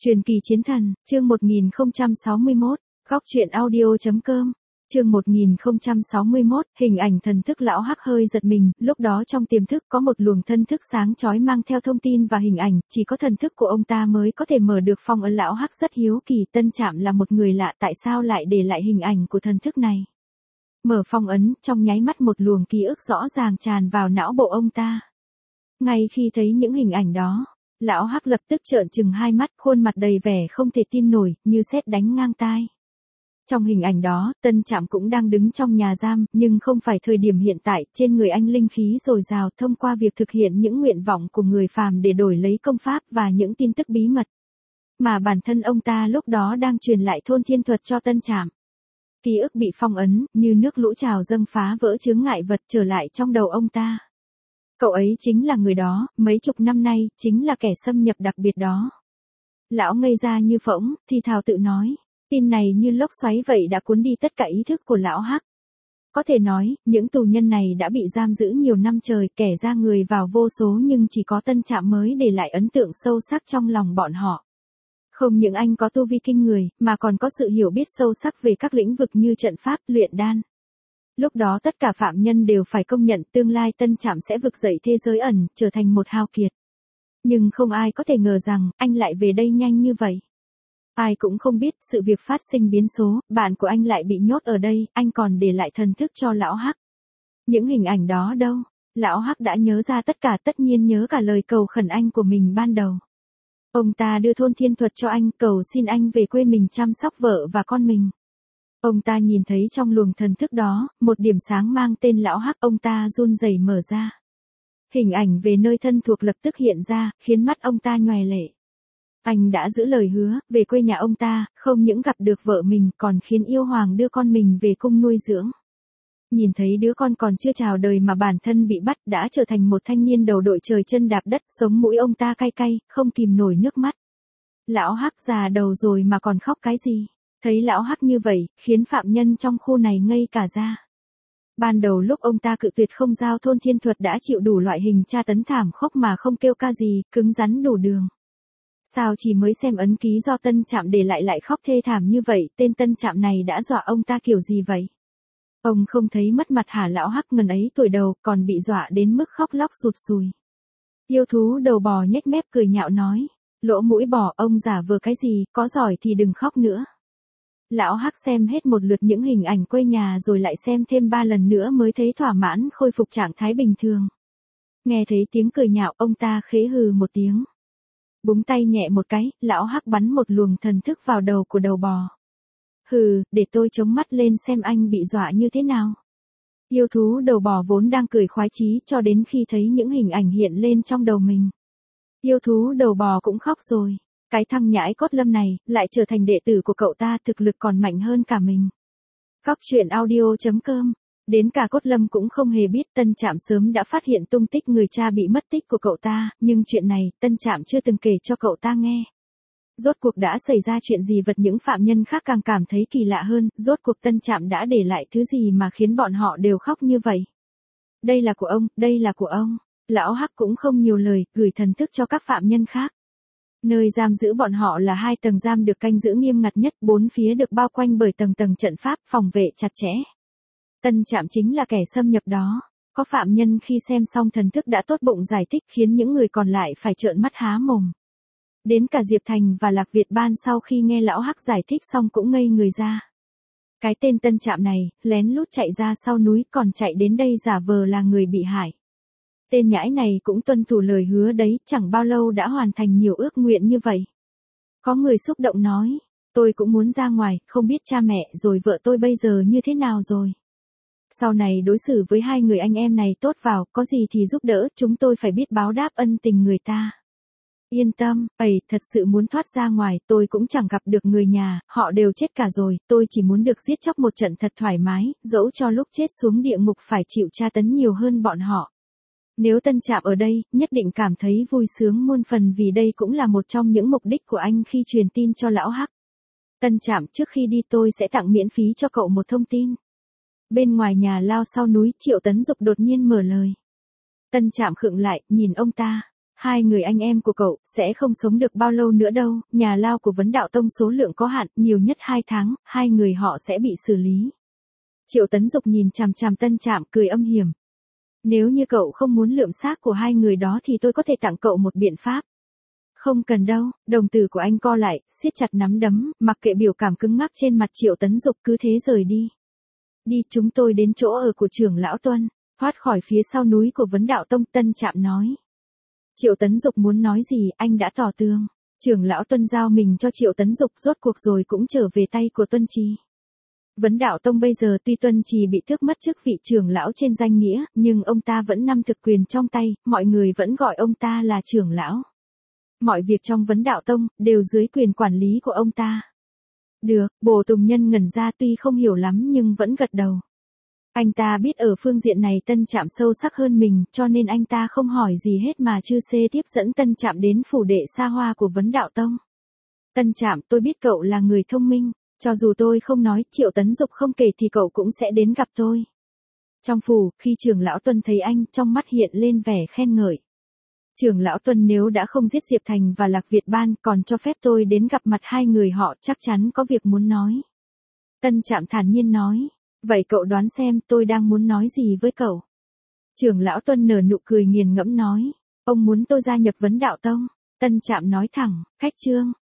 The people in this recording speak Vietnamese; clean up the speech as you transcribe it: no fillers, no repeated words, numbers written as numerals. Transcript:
Truyền kỳ chiến thần, chương 1061, góc truyện audio.com, chương 1061, hình ảnh thần thức lão hắc hơi giật mình, lúc đó trong tiềm thức có một luồng thân thức sáng chói mang theo thông tin và hình ảnh, chỉ có thần thức của ông ta mới có thể mở được phong ấn. Lão hắc rất hiếu kỳ Tân Trạm là một người lạ tại sao lại để lại hình ảnh của thần thức này. Mở phong ấn, trong nháy mắt một luồng ký ức rõ ràng tràn vào não bộ ông ta. Ngay khi thấy những hình ảnh đó, lão hắc lập tức trợn trừng hai mắt, khuôn mặt đầy vẻ không thể tin nổi, như sét đánh ngang tai. Trong hình ảnh đó, Tân Trạm cũng đang đứng trong nhà giam, nhưng không phải thời điểm hiện tại, trên người anh linh khí dồi dào thông qua việc thực hiện những nguyện vọng của người phàm để đổi lấy công pháp và những tin tức bí mật. Mà bản thân ông ta lúc đó đang truyền lại thôn thiên thuật cho Tân Trạm. Ký ức bị phong ấn, như nước lũ trào dâng phá vỡ chướng ngại vật trở lại trong đầu ông ta. Cậu ấy chính là người đó, mấy chục năm nay, chính là kẻ xâm nhập đặc biệt đó. Lão ngây ra như phỗng, thì thào tự nói, tin này như lốc xoáy vậy đã cuốn đi tất cả ý thức của lão hắc. Có thể nói, những tù nhân này đã bị giam giữ nhiều năm trời, kẻ ra người vào vô số nhưng chỉ có Tân Trạm mới để lại ấn tượng sâu sắc trong lòng bọn họ. Không những anh có tu vi kinh người, mà còn có sự hiểu biết sâu sắc về các lĩnh vực như trận pháp, luyện đan. Lúc đó tất cả phạm nhân đều phải công nhận tương lai Tân Trạm sẽ vực dậy thế giới ẩn, trở thành một hào kiệt. Nhưng không ai có thể ngờ rằng, anh lại về đây nhanh như vậy. Ai cũng không biết, sự việc phát sinh biến số, bạn của anh lại bị nhốt ở đây, anh còn để lại thần thức cho lão hắc. Những hình ảnh đó đâu? Lão hắc đã nhớ ra tất cả, tất nhiên nhớ cả lời cầu khẩn anh của mình ban đầu. Ông ta đưa thôn thiên thuật cho anh, cầu xin anh về quê mình chăm sóc vợ và con mình. Ông ta nhìn thấy trong luồng thần thức đó, một điểm sáng mang tên lão hắc, ông ta run rẩy mở ra. Hình ảnh về nơi thân thuộc lập tức hiện ra, khiến mắt ông ta nhòe lệ. Anh đã giữ lời hứa, về quê nhà ông ta, không những gặp được vợ mình còn khiến yêu hoàng đưa con mình về cung nuôi dưỡng. Nhìn thấy đứa con còn chưa chào đời mà bản thân bị bắt đã trở thành một thanh niên đầu đội trời chân đạp đất, sống mũi ông ta cay cay, không kìm nổi nước mắt. Lão hắc già đầu rồi mà còn khóc cái gì? Thấy lão hắc như vậy, khiến phạm nhân trong khu này ngây cả ra. Ban đầu lúc ông ta cự tuyệt không giao thôn thiên thuật đã chịu đủ loại hình tra tấn thảm khốc mà không kêu ca gì, cứng rắn đủ đường. Sao chỉ mới xem ấn ký do Tân Trạm để lại khóc thê thảm như vậy, tên Tân Trạm này đã dọa ông ta kiểu gì vậy? Ông không thấy mất mặt hả? Lão hắc ngần ấy tuổi đầu còn bị dọa đến mức khóc lóc sụt sùi. Yêu thú đầu bò nhếch mép cười nhạo nói, lỗ mũi bò, ông giả vờ cái gì, có giỏi thì đừng khóc nữa. Lão hắc xem hết một lượt những hình ảnh quê nhà rồi lại xem thêm 3 lần nữa mới thấy thỏa mãn, khôi phục trạng thái bình thường. Nghe thấy tiếng cười nhạo, ông ta khẽ hừ một tiếng. Búng tay nhẹ một cái, lão hắc bắn một luồng thần thức vào đầu của đầu bò. Hừ, để tôi chống mắt lên xem anh bị dọa như thế nào. Yêu thú đầu bò vốn đang cười khoái chí cho đến khi thấy những hình ảnh hiện lên trong đầu mình. Yêu thú đầu bò cũng khóc rồi. Cái thằng nhãi Cốt Lâm này, lại trở thành đệ tử của cậu ta, thực lực còn mạnh hơn cả mình. Góc truyện audio.com. Đến cả Cốt Lâm cũng không hề biết Tân Trạm sớm đã phát hiện tung tích người cha bị mất tích của cậu ta, nhưng chuyện này, Tân Trạm chưa từng kể cho cậu ta nghe. Rốt cuộc đã xảy ra chuyện gì? Vật những phạm nhân khác càng cảm thấy kỳ lạ hơn, rốt cuộc Tân Trạm đã để lại thứ gì mà khiến bọn họ đều khóc như vậy? Đây là của ông, đây là của ông. Lão hắc cũng không nhiều lời, gửi thần thức cho các phạm nhân khác. Nơi giam giữ bọn họ là 2 tầng giam được canh giữ nghiêm ngặt nhất, 4 phía được bao quanh bởi tầng tầng trận pháp, phòng vệ chặt chẽ. Tân Trạm chính là kẻ xâm nhập đó. Có phạm nhân khi xem xong thần thức đã tốt bụng giải thích, khiến những người còn lại phải trợn mắt há mồm. Đến cả Diệp Thành và Lạc Việt Ban sau khi nghe lão hắc giải thích xong cũng ngây người ra. Cái tên Tân Trạm này, lén lút chạy ra sau núi còn chạy đến đây giả vờ là người bị hại. Tên nhãi này cũng tuân thủ lời hứa đấy, chẳng bao lâu đã hoàn thành nhiều ước nguyện như vậy. Có người xúc động nói, tôi cũng muốn ra ngoài, không biết cha mẹ rồi vợ tôi bây giờ như thế nào rồi. Sau này đối xử với 2 người anh em này tốt vào, có gì thì giúp đỡ, chúng tôi phải biết báo đáp ân tình người ta. Yên tâm, thật sự muốn thoát ra ngoài, tôi cũng chẳng gặp được người nhà, họ đều chết cả rồi, tôi chỉ muốn được giết chóc một trận thật thoải mái, dẫu cho lúc chết xuống địa ngục phải chịu tra tấn nhiều hơn bọn họ. Nếu Tân Trạm ở đây, nhất định cảm thấy vui sướng muôn phần vì đây cũng là một trong những mục đích của anh khi truyền tin cho lão hắc. Tân Trạm, trước khi đi tôi sẽ tặng miễn phí cho cậu một thông tin. Bên ngoài nhà lao sau núi, Triệu Tấn Dục đột nhiên mở lời. Tân Trạm khựng lại, nhìn ông ta. hai người anh em của cậu sẽ không sống được bao lâu nữa đâu, nhà lao của Vấn Đạo Tông số lượng có hạn, nhiều nhất 2 tháng, hai người họ sẽ bị xử lý. Triệu Tấn Dục nhìn chằm chằm Tân Trạm cười âm hiểm. Nếu như cậu không muốn lượm xác của hai người đó thì tôi có thể tặng cậu một biện pháp. Không cần đâu, đồng tử của anh co lại, siết chặt nắm đấm, mặc kệ biểu cảm cứng ngắc trên mặt Triệu Tấn Dục cứ thế rời đi. Đi, chúng tôi đến chỗ ở của trưởng lão Tuân, thoát khỏi phía sau núi của Vấn Đạo Tông, Tân Trạm nói. Triệu Tấn Dục muốn nói gì, anh đã tỏ tường. Trưởng lão Tuân giao mình cho Triệu Tấn Dục, rốt cuộc rồi cũng trở về tay của Tuân Trì. Vấn Đạo Tông bây giờ tuy Tuân Trì bị tước mất chức vị trưởng lão trên danh nghĩa, nhưng ông ta vẫn nắm thực quyền trong tay, mọi người vẫn gọi ông ta là trưởng lão. Mọi việc trong Vấn Đạo Tông đều dưới quyền quản lý của ông ta. Được, Bồ Tùng Nhân ngẩn ra tuy không hiểu lắm nhưng vẫn gật đầu. Anh ta biết ở phương diện này Tân Trạm sâu sắc hơn mình, cho nên anh ta không hỏi gì hết mà chư xê tiếp dẫn Tân Trạm đến phủ đệ xa hoa của Vấn Đạo Tông. Tân Trạm, tôi biết cậu là người thông minh, cho dù tôi không nói, Triệu Tấn Dục không kể thì cậu cũng sẽ đến gặp tôi. Trong phủ, khi trưởng lão Tuân thấy anh, trong mắt hiện lên vẻ khen ngợi. Trưởng lão Tuân nếu đã không giết Diệp Thành và Lạc Việt Ban, còn cho phép tôi đến gặp mặt hai người họ, chắc chắn có việc muốn nói. Tân Trạm thản nhiên nói. Vậy cậu đoán xem tôi đang muốn nói gì với cậu? Trưởng lão Tuân nở nụ cười nghiền ngẫm nói. Ông muốn tôi gia nhập Vấn Đạo Tông. Tân Trạm nói thẳng, khách trương.